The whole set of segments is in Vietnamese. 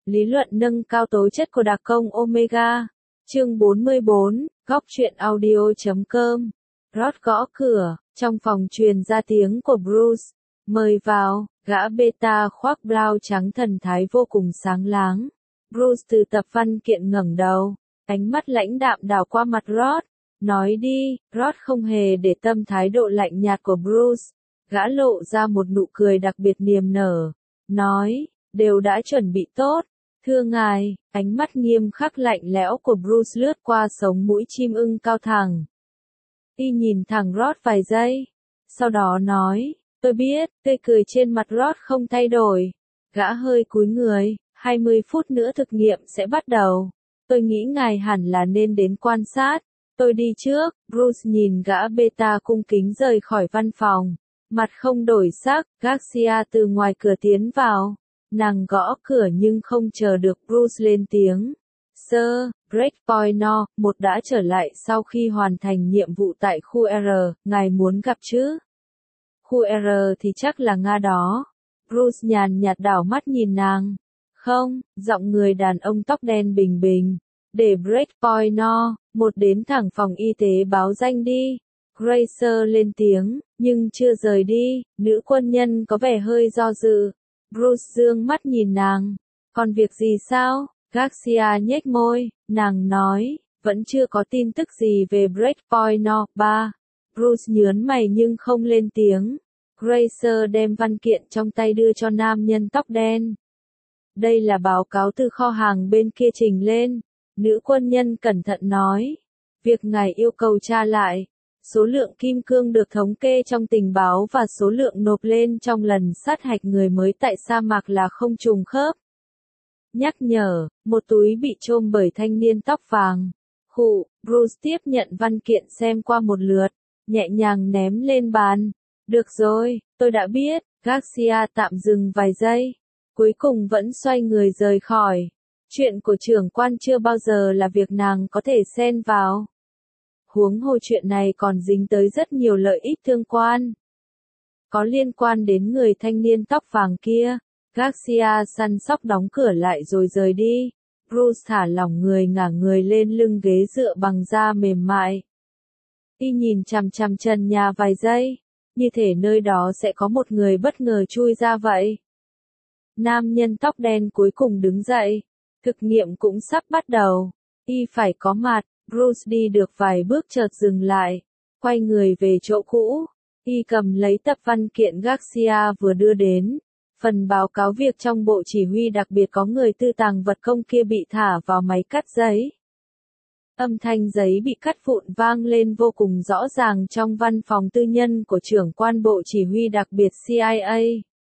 Lý luận nâng cao tố chất của đặc công Omega. Chương 44, góc truyện audio.com. Ross gõ cửa, trong phòng truyền ra tiếng của Bruce. Mời vào, gã beta khoác blau trắng thần thái vô cùng sáng láng. Bruce từ tập văn kiện ngẩng đầu, ánh mắt lãnh đạm đảo qua mặt Ross. Nói đi, Ross không hề để tâm thái độ lạnh nhạt của Bruce. Gã lộ ra một nụ cười đặc biệt niềm nở. Nói, đều đã chuẩn bị tốt. Thưa ngài, ánh mắt nghiêm khắc lạnh lẽo của Bruce lướt qua sống mũi chim ưng cao thẳng. Y nhìn thẳng Ross vài giây. Sau đó nói, tôi biết, tươi cười trên mặt Ross không thay đổi. Gã hơi cúi người, 20 phút nữa thực nghiệm sẽ bắt đầu. Tôi nghĩ ngài hẳn là nên đến quan sát. Tôi đi trước. Bruce nhìn gã beta cung kính rời khỏi văn phòng. Mặt không đổi sắc, Garcia từ ngoài cửa tiến vào. Nàng gõ cửa nhưng không chờ được Bruce lên tiếng. Sir, Breakpoint No. 1 đã trở lại sau khi hoàn thành nhiệm vụ tại khu R, ngài muốn gặp chứ? Khu R thì chắc là Nga đó. Bruce nhàn nhạt đảo mắt nhìn nàng. Không, giọng người đàn ông tóc đen bình bình. Để Breakpoint No. 1 đến thẳng phòng y tế báo danh đi. Gracer lên tiếng, nhưng chưa rời đi, nữ quân nhân có vẻ hơi do dự. Bruce dương mắt nhìn nàng. Còn việc gì sao? Garcia nhếch môi, nàng nói, vẫn chưa có tin tức gì về Breakpoint No. 3. Bruce nhớn mày nhưng không lên tiếng. Gracer đem văn kiện trong tay đưa cho nam nhân tóc đen. Đây là báo cáo từ kho hàng bên kia trình lên. Nữ quân nhân cẩn thận nói. Việc ngài yêu cầu tra lại. Số lượng kim cương được thống kê trong tình báo và số lượng nộp lên trong lần sát hạch người mới tại sa mạc là không trùng khớp. Nhắc nhở, một túi bị chôm bởi thanh niên tóc vàng. Bruce tiếp nhận văn kiện xem qua một lượt, nhẹ nhàng ném lên bàn. Được rồi, tôi đã biết. Garcia tạm dừng vài giây. Cuối cùng vẫn xoay người rời khỏi. Chuyện của trưởng quan chưa bao giờ là việc nàng có thể xen vào. Huống hồ chuyện này còn dính tới rất nhiều lợi ích tương quan. Có liên quan đến người thanh niên tóc vàng kia. Garcia săn sóc đóng cửa lại rồi rời đi. Bruce thả lỏng người ngả người lên lưng ghế dựa bằng da mềm mại. Y nhìn chằm chằm trần nhà vài giây. Như thể nơi đó sẽ có một người bất ngờ chui ra vậy. Nam nhân tóc đen cuối cùng đứng dậy. Thực nghiệm cũng sắp bắt đầu. Y phải có mặt. Bruce đi được vài bước chợt dừng lại. Quay người về chỗ cũ. Y cầm lấy tập văn kiện Garcia vừa đưa đến. Phần báo cáo việc trong bộ chỉ huy đặc biệt có người tư tàng vật công kia bị thả vào máy cắt giấy. Âm thanh giấy bị cắt vụn vang lên vô cùng rõ ràng trong văn phòng tư nhân của trưởng quan bộ chỉ huy đặc biệt CIA.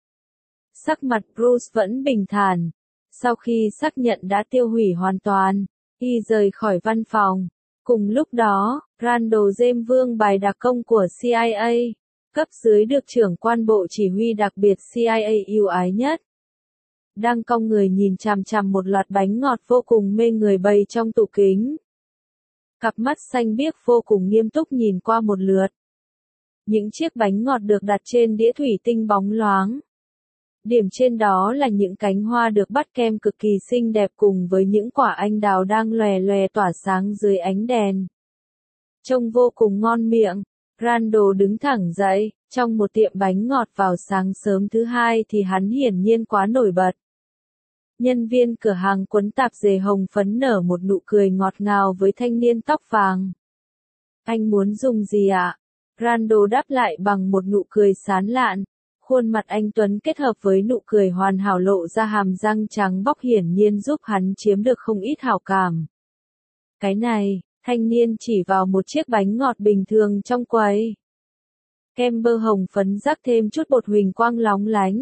Sắc mặt Bruce vẫn bình thản. Sau khi xác nhận đã tiêu hủy hoàn toàn, y rời khỏi văn phòng. Cùng lúc đó, Randall James Vương bài đặc công của CIA, cấp dưới được trưởng quan bộ chỉ huy đặc biệt CIA yêu ái nhất, đang cong người nhìn chằm chằm một loạt bánh ngọt vô cùng mê người bày trong tủ kính. Cặp mắt xanh biếc vô cùng nghiêm túc nhìn qua một lượt. Những chiếc bánh ngọt được đặt trên đĩa thủy tinh bóng loáng. Điểm trên đó là những cánh hoa được bắt kem cực kỳ xinh đẹp cùng với những quả anh đào đang lòe lòe tỏa sáng dưới ánh đèn. Trông vô cùng ngon miệng. Randall đứng thẳng dậy, trong một tiệm bánh ngọt vào sáng sớm thứ hai thì hắn hiển nhiên quá nổi bật. Nhân viên cửa hàng quấn tạp dề hồng phấn nở một nụ cười ngọt ngào với thanh niên tóc vàng. Anh muốn dùng gì ạ? Randall đáp lại bằng một nụ cười sán lạn. Khuôn mặt anh Tuấn kết hợp với nụ cười hoàn hảo lộ ra hàm răng trắng bóc hiển nhiên giúp hắn chiếm được không ít hảo cảm. Cái này, thanh niên chỉ vào một chiếc bánh ngọt bình thường trong quầy. Kem bơ hồng phấn rắc thêm chút bột huỳnh quang lóng lánh.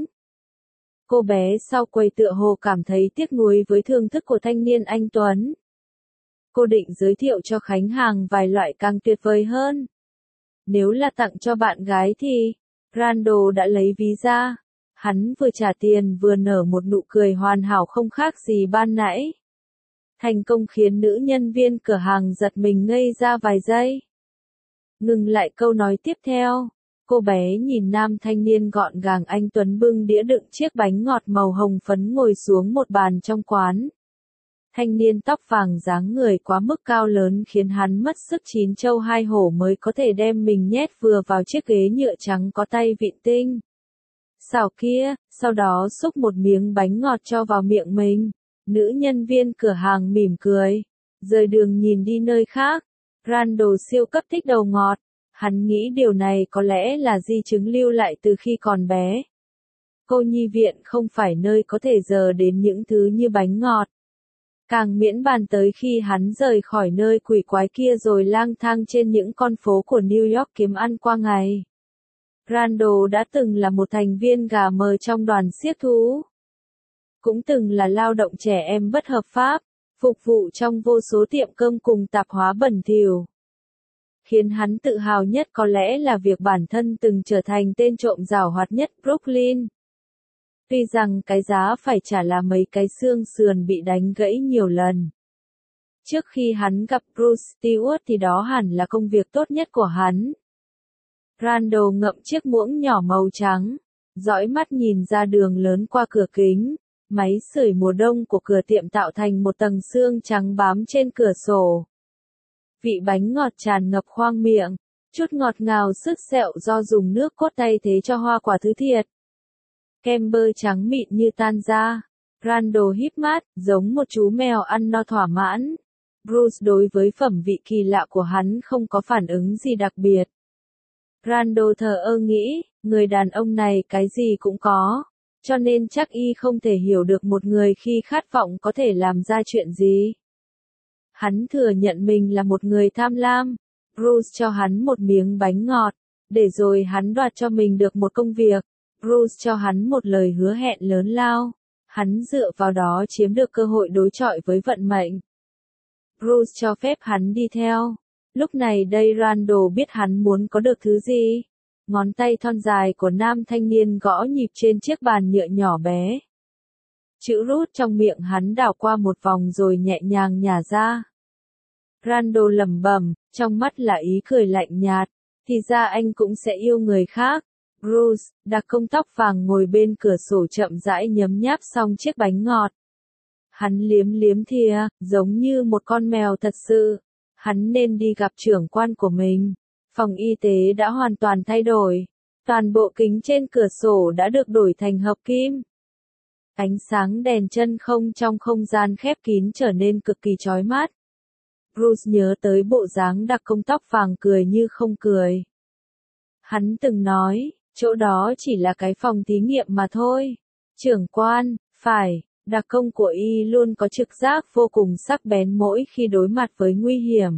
Cô bé sau quầy tựa hồ cảm thấy tiếc nuối với thưởng thức của thanh niên anh Tuấn. Cô định giới thiệu cho khách hàng vài loại càng tuyệt vời hơn. Nếu là tặng cho bạn gái thì... Randall đã lấy ví ra. Hắn vừa trả tiền vừa nở một nụ cười hoàn hảo không khác gì ban nãy. Thành công khiến nữ nhân viên cửa hàng giật mình ngây ra vài giây. Ngừng lại câu nói tiếp theo. Cô bé nhìn nam thanh niên gọn gàng anh tuấn bưng đĩa đựng chiếc bánh ngọt màu hồng phấn ngồi xuống một bàn trong quán. Thanh niên tóc vàng dáng người quá mức cao lớn khiến hắn mất sức chín châu hai hổ mới có thể đem mình nhét vừa vào chiếc ghế nhựa trắng có tay vịn tinh xảo kia, sau đó xúc một miếng bánh ngọt cho vào miệng mình. Nữ nhân viên cửa hàng mỉm cười, rời đường nhìn đi nơi khác. Randall siêu cấp thích đầu ngọt. Hắn nghĩ điều này có lẽ là di chứng lưu lại từ khi còn bé. Cô nhi viện không phải nơi có thể dờ đến những thứ như bánh ngọt. Càng miễn bàn tới khi hắn rời khỏi nơi quỷ quái kia rồi lang thang trên những con phố của New York kiếm ăn qua ngày. Randall đã từng là một thành viên gà mờ trong đoàn xiếc thú. Cũng từng là lao động trẻ em bất hợp pháp, phục vụ trong vô số tiệm cơm cùng tạp hóa bẩn thỉu. Khiến hắn tự hào nhất có lẽ là việc bản thân từng trở thành tên trộm giảo hoạt nhất Brooklyn. Tuy rằng cái giá phải trả là mấy cái xương sườn bị đánh gãy nhiều lần. Trước khi hắn gặp Bruce Stewart thì đó hẳn là công việc tốt nhất của hắn. Randall ngậm chiếc muỗng nhỏ màu trắng, dõi mắt nhìn ra đường lớn qua cửa kính. Máy sưởi mùa đông của cửa tiệm tạo thành một tầng sương trắng bám trên cửa sổ. Vị bánh ngọt tràn ngập khoang miệng, chút ngọt ngào sứt sẹo do dùng nước cốt thay thế cho hoa quả thứ thiệt. Kem bơ trắng mịn như tan ra. Randall híp mắt, giống một chú mèo ăn no thỏa mãn. Bruce đối với phẩm vị kỳ lạ của hắn không có phản ứng gì đặc biệt. Randall thờ ơ nghĩ, người đàn ông này cái gì cũng có. Cho nên chắc y không thể hiểu được một người khi khát vọng có thể làm ra chuyện gì. Hắn thừa nhận mình là một người tham lam. Bruce cho hắn một miếng bánh ngọt, để rồi hắn đoạt cho mình được một công việc. Bruce cho hắn một lời hứa hẹn lớn lao. Hắn dựa vào đó chiếm được cơ hội đối chọi với vận mệnh. Bruce cho phép hắn đi theo. Lúc này đây Randall biết hắn muốn có được thứ gì. Ngón tay thon dài của nam thanh niên gõ nhịp trên chiếc bàn nhựa nhỏ bé. Chữ rút trong miệng hắn đảo qua một vòng rồi nhẹ nhàng nhả ra. Randall lẩm bẩm, trong mắt là ý cười lạnh nhạt. Thì ra anh cũng sẽ yêu người khác. Bruce, đặc công tóc vàng ngồi bên cửa sổ chậm rãi nhấm nháp xong chiếc bánh ngọt. Hắn liếm liếm thìa, giống như một con mèo thật sự. Hắn nên đi gặp trưởng quan của mình. Phòng y tế đã hoàn toàn thay đổi. Toàn bộ kính trên cửa sổ đã được đổi thành hợp kim. Ánh sáng đèn chân không trong không gian khép kín trở nên cực kỳ chói mắt. Bruce nhớ tới bộ dáng đặc công tóc vàng cười như không cười. Hắn từng nói, chỗ đó chỉ là cái phòng thí nghiệm mà thôi. Trưởng quan, phải, đặc công của y luôn có trực giác vô cùng sắc bén mỗi khi đối mặt với nguy hiểm.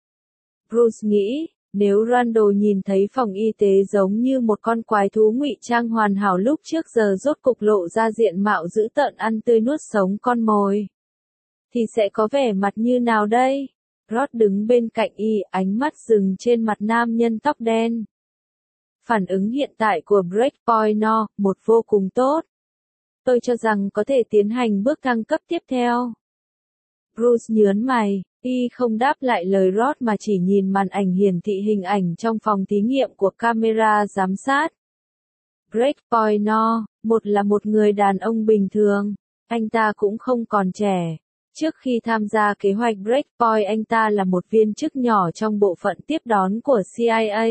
Bruce nghĩ, nếu Randall nhìn thấy phòng y tế giống như một con quái thú ngụy trang hoàn hảo lúc trước giờ rốt cục lộ ra diện mạo dữ tợn ăn tươi nuốt sống con mồi, thì sẽ có vẻ mặt như nào đây? Rod đứng bên cạnh y, ánh mắt dừng trên mặt nam nhân tóc đen. Phản ứng hiện tại của Breakpoint No, một vô cùng tốt. Tôi cho rằng có thể tiến hành bước thăng cấp tiếp theo. Bruce nhớn mày, y không đáp lại lời Rod mà chỉ nhìn màn ảnh hiển thị hình ảnh trong phòng thí nghiệm của camera giám sát. Breakpoint No, một là một người đàn ông bình thường, anh ta cũng không còn trẻ. Trước khi tham gia kế hoạch Breakpoint anh ta là một viên chức nhỏ trong bộ phận tiếp đón của CIA.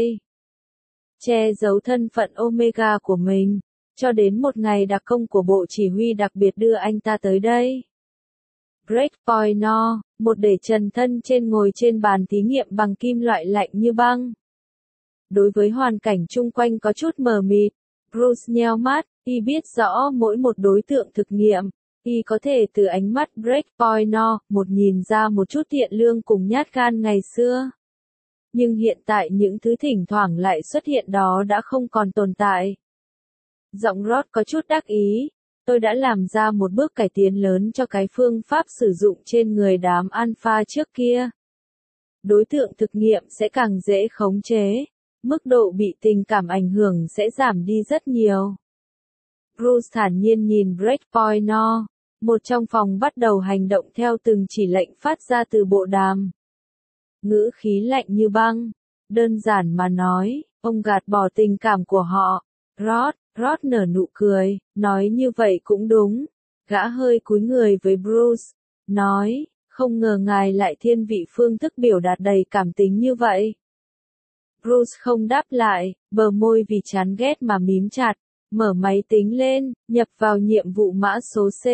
Che giấu thân phận Omega của mình, cho đến một ngày đặc công của bộ chỉ huy đặc biệt đưa anh ta tới đây. Breakpoint No, một để trần thân trên ngồi trên bàn thí nghiệm bằng kim loại lạnh như băng. Đối với hoàn cảnh chung quanh có chút mờ mịt, Bruce nheo mắt, y biết rõ mỗi một đối tượng thực nghiệm. Y có thể từ ánh mắt Breakpoint No, một nhìn ra một chút thiện lương cùng nhát gan ngày xưa. Nhưng hiện tại những thứ thỉnh thoảng lại xuất hiện đó đã không còn tồn tại. Giọng Rod có chút đắc ý. Tôi đã làm ra một bước cải tiến lớn cho cái phương pháp sử dụng trên người đám alpha trước kia. Đối tượng thực nghiệm sẽ càng dễ khống chế. Mức độ bị tình cảm ảnh hưởng sẽ giảm đi rất nhiều. Bruce thản nhiên nhìn Breakpoint No. Một trong phòng bắt đầu hành động theo từng chỉ lệnh phát ra từ bộ đàm. Ngữ khí lạnh như băng. Đơn giản mà nói, Ông gạt bỏ tình cảm của họ. Rod nở nụ cười, nói như vậy cũng đúng. Gã hơi cúi người với Bruce, nói, không ngờ ngài lại thiên vị phương thức biểu đạt đầy cảm tính như vậy. Bruce không đáp lại, bờ môi vì chán ghét mà mím chặt, mở máy tính lên, nhập vào nhiệm vụ mã số C,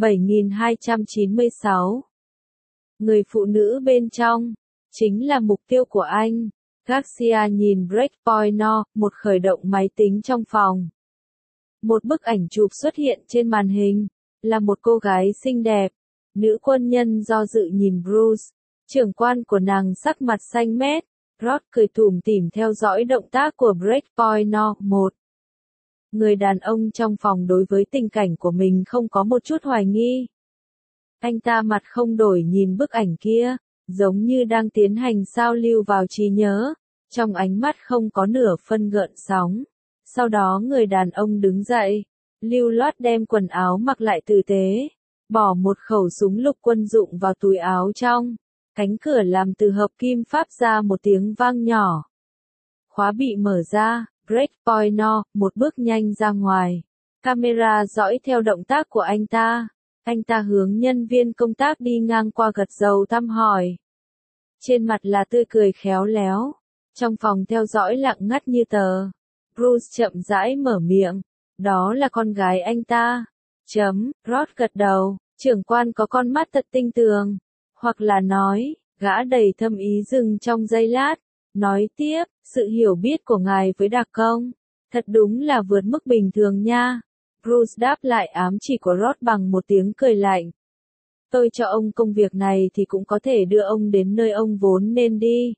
7296. Người phụ nữ bên trong, chính là mục tiêu của anh. Garcia nhìn Breakpoint No, một khởi động máy tính trong phòng. Một bức ảnh chụp xuất hiện trên màn hình, là một cô gái xinh đẹp. Nữ quân nhân do dự nhìn Bruce, trưởng quan của nàng sắc mặt xanh mét. Rod cười tủm tỉm theo dõi động tác của Breakpoint No. 1. Người đàn ông trong phòng đối với tình cảnh của mình không có một chút hoài nghi. Anh ta mặt không đổi nhìn bức ảnh kia, giống như đang tiến hành sao lưu vào trí nhớ, trong ánh mắt không có nửa phân gợn sóng. Sau đó người đàn ông đứng dậy, lưu loát đem quần áo mặc lại tử tế, bỏ một khẩu súng lục quân dụng vào túi áo trong. Cánh cửa làm từ hợp kim phát ra một tiếng vang nhỏ. Khóa bị mở ra, Breakpoint No, một bước nhanh ra ngoài. Camera dõi theo động tác của anh ta. Anh ta hướng nhân viên công tác đi ngang qua gật đầu thăm hỏi. Trên mặt là tươi cười khéo léo. Trong phòng theo dõi lặng ngắt như tờ. Bruce chậm rãi mở miệng. Đó là con gái anh ta. Rod gật đầu. Trưởng quan có con mắt thật tinh tường. Hoặc là nói, gã đầy thâm ý dừng trong giây lát. Nói tiếp, sự hiểu biết của ngài với đặc công. Thật đúng là vượt mức bình thường nha. Bruce đáp lại ám chỉ của Rod bằng một tiếng cười lạnh. Tôi cho ông công việc này thì cũng có thể đưa ông đến nơi ông vốn nên đi.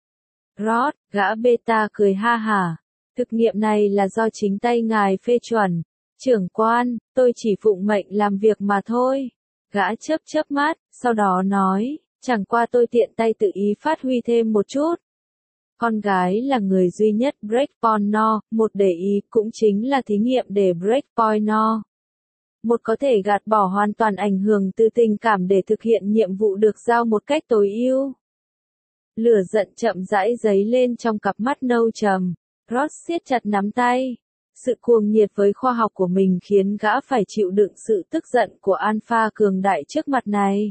Rod, gã beta cười ha hả. Thực nghiệm này là do chính tay ngài phê chuẩn. Trưởng quan, tôi chỉ phụng mệnh làm việc mà thôi. Gã chớp mắt, sau đó nói, chẳng qua tôi tiện tay tự ý phát huy thêm một chút. Con gái là người duy nhất Breakpoint No. Một để ý cũng chính là thí nghiệm để Breakpoint No. Một có thể gạt bỏ hoàn toàn ảnh hưởng từ tình cảm để thực hiện nhiệm vụ được giao một cách tối ưu. Lửa giận chậm rãi dấy lên trong cặp mắt nâu trầm. Rod siết chặt nắm tay. Sự cuồng nhiệt với khoa học của mình khiến gã phải chịu đựng sự tức giận của Alpha cường đại trước mặt này.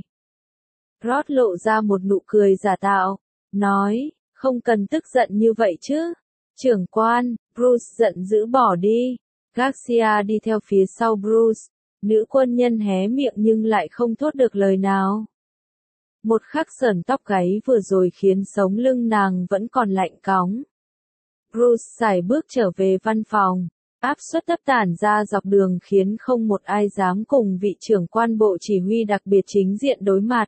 Rod lộ ra một nụ cười giả tạo, nói, không cần tức giận như vậy chứ. Trưởng quan, Bruce giận dữ bỏ đi. Garcia đi theo phía sau Bruce. Nữ quân nhân hé miệng nhưng lại không thốt được lời nào. Một khắc sởn tóc gáy vừa rồi khiến sống lưng nàng vẫn còn lạnh cóng. Bruce sải bước trở về văn phòng. Áp suất thấp tản ra dọc đường khiến không một ai dám cùng vị trưởng quan bộ chỉ huy đặc biệt chính diện đối mặt.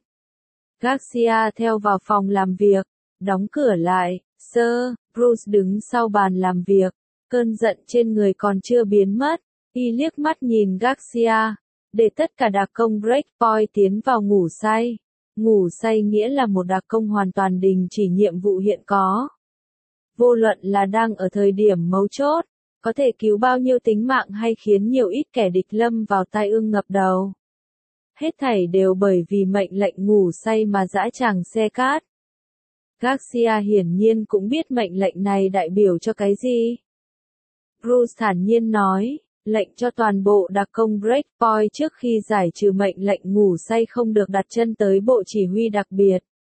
Garcia theo vào phòng làm việc, đóng cửa lại. Sir, Bruce đứng sau bàn làm việc, cơn giận trên người còn chưa biến mất. Y liếc mắt nhìn Garcia, để tất cả đặc công Breakpoint tiến vào ngủ say. Ngủ say nghĩa là một đặc công hoàn toàn đình chỉ nhiệm vụ hiện có. Vô luận là đang ở thời điểm mấu chốt, có thể cứu bao nhiêu tính mạng hay khiến nhiều ít kẻ địch lâm vào tai ương ngập đầu. Hết thảy đều bởi vì mệnh lệnh ngủ say mà dã tràng xe cát. Garcia hiển nhiên cũng biết mệnh lệnh này đại biểu cho cái gì. Bruce thản nhiên nói, lệnh cho toàn bộ đặc công Breakpoint trước khi giải trừ mệnh lệnh ngủ say không được đặt chân tới bộ chỉ huy đặc biệt.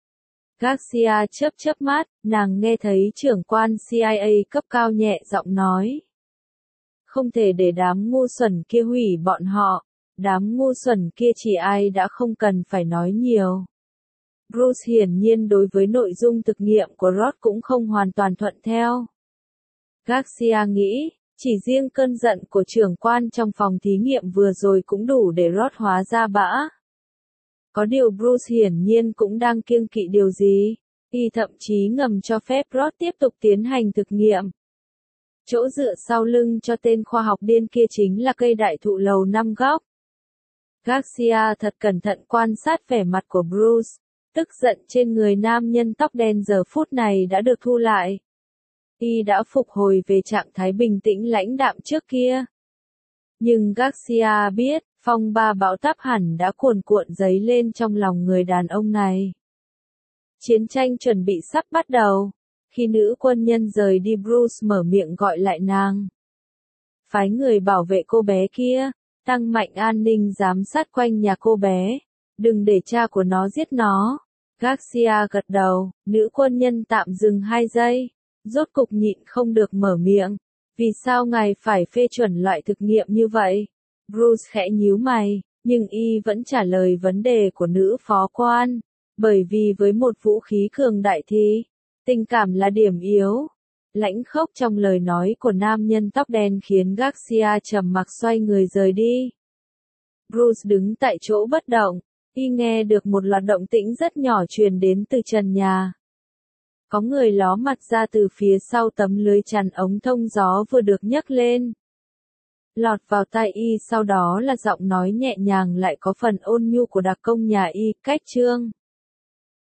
Garcia chớp mắt, nàng nghe thấy trưởng quan CIA cấp cao nhẹ giọng nói. Không thể để đám ngu xuẩn kia hủy bọn họ, đám ngu xuẩn kia chỉ ai đã không cần phải nói nhiều. Bruce hiển nhiên đối với nội dung thực nghiệm của Rod cũng không hoàn toàn thuận theo. Garcia nghĩ, chỉ riêng cơn giận của trưởng quan trong phòng thí nghiệm vừa rồi cũng đủ để Rod hóa ra bã. Có điều Bruce hiển nhiên cũng đang kiêng kỵ điều gì, y thậm chí ngầm cho phép Rod tiếp tục tiến hành thực nghiệm. Chỗ dựa sau lưng cho tên khoa học điên kia chính là cây đại thụ lầu 5 góc. Garcia thật cẩn thận quan sát vẻ mặt của Bruce, tức giận trên người nam nhân tóc đen giờ phút này đã được thu lại. Y đã phục hồi về trạng thái bình tĩnh lãnh đạm trước kia. Nhưng Garcia biết, phong ba bão táp hẳn đã cuồn cuộn dấy lên trong lòng người đàn ông này. Chiến tranh chuẩn bị sắp bắt đầu. Khi nữ quân nhân rời đi, Bruce mở miệng gọi lại nàng. Phái người bảo vệ cô bé kia, tăng mạnh an ninh giám sát quanh nhà cô bé. Đừng để cha của nó giết nó. Garcia gật đầu, nữ quân nhân tạm dừng 2 giây. Rốt cục nhịn không được mở miệng. Vì sao ngài phải phê chuẩn loại thực nghiệm như vậy? Bruce khẽ nhíu mày, nhưng y vẫn trả lời vấn đề của nữ phó quan. Bởi vì với một vũ khí cường đại thì, tình cảm là điểm yếu. Lãnh khốc trong lời nói của nam nhân tóc đen khiến Garcia trầm mặc xoay người rời đi. Bruce đứng tại chỗ bất động, y nghe được một loạt động tĩnh rất nhỏ truyền đến từ trần nhà. Có người ló mặt ra từ phía sau tấm lưới chắn ống thông gió vừa được nhấc lên. Lọt vào tai y sau đó là giọng nói nhẹ nhàng lại có phần ôn nhu của đặc công nhà y, Cách Trương.